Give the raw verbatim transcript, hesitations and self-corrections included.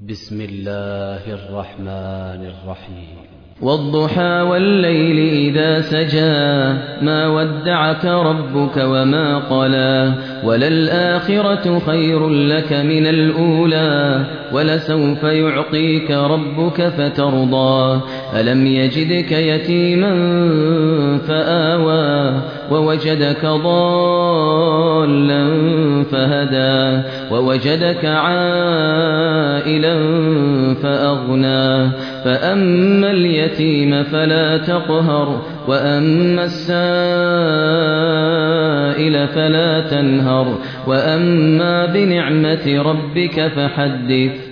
بسم الله الرحمن الرحيم والضحى والليل إذا سجى ما ودعك ربك وما قلى وللآخرة خير لك من الأولى ولسوف يعطيك ربك فترضى ألم يجدك يتيما فآوى ووجدك ضالا فهدى ووجدك عائلا فأغنى فأما اليتيم فلا تقهر وأما السائل فلا تنهر وأما بنعمة ربك فحدث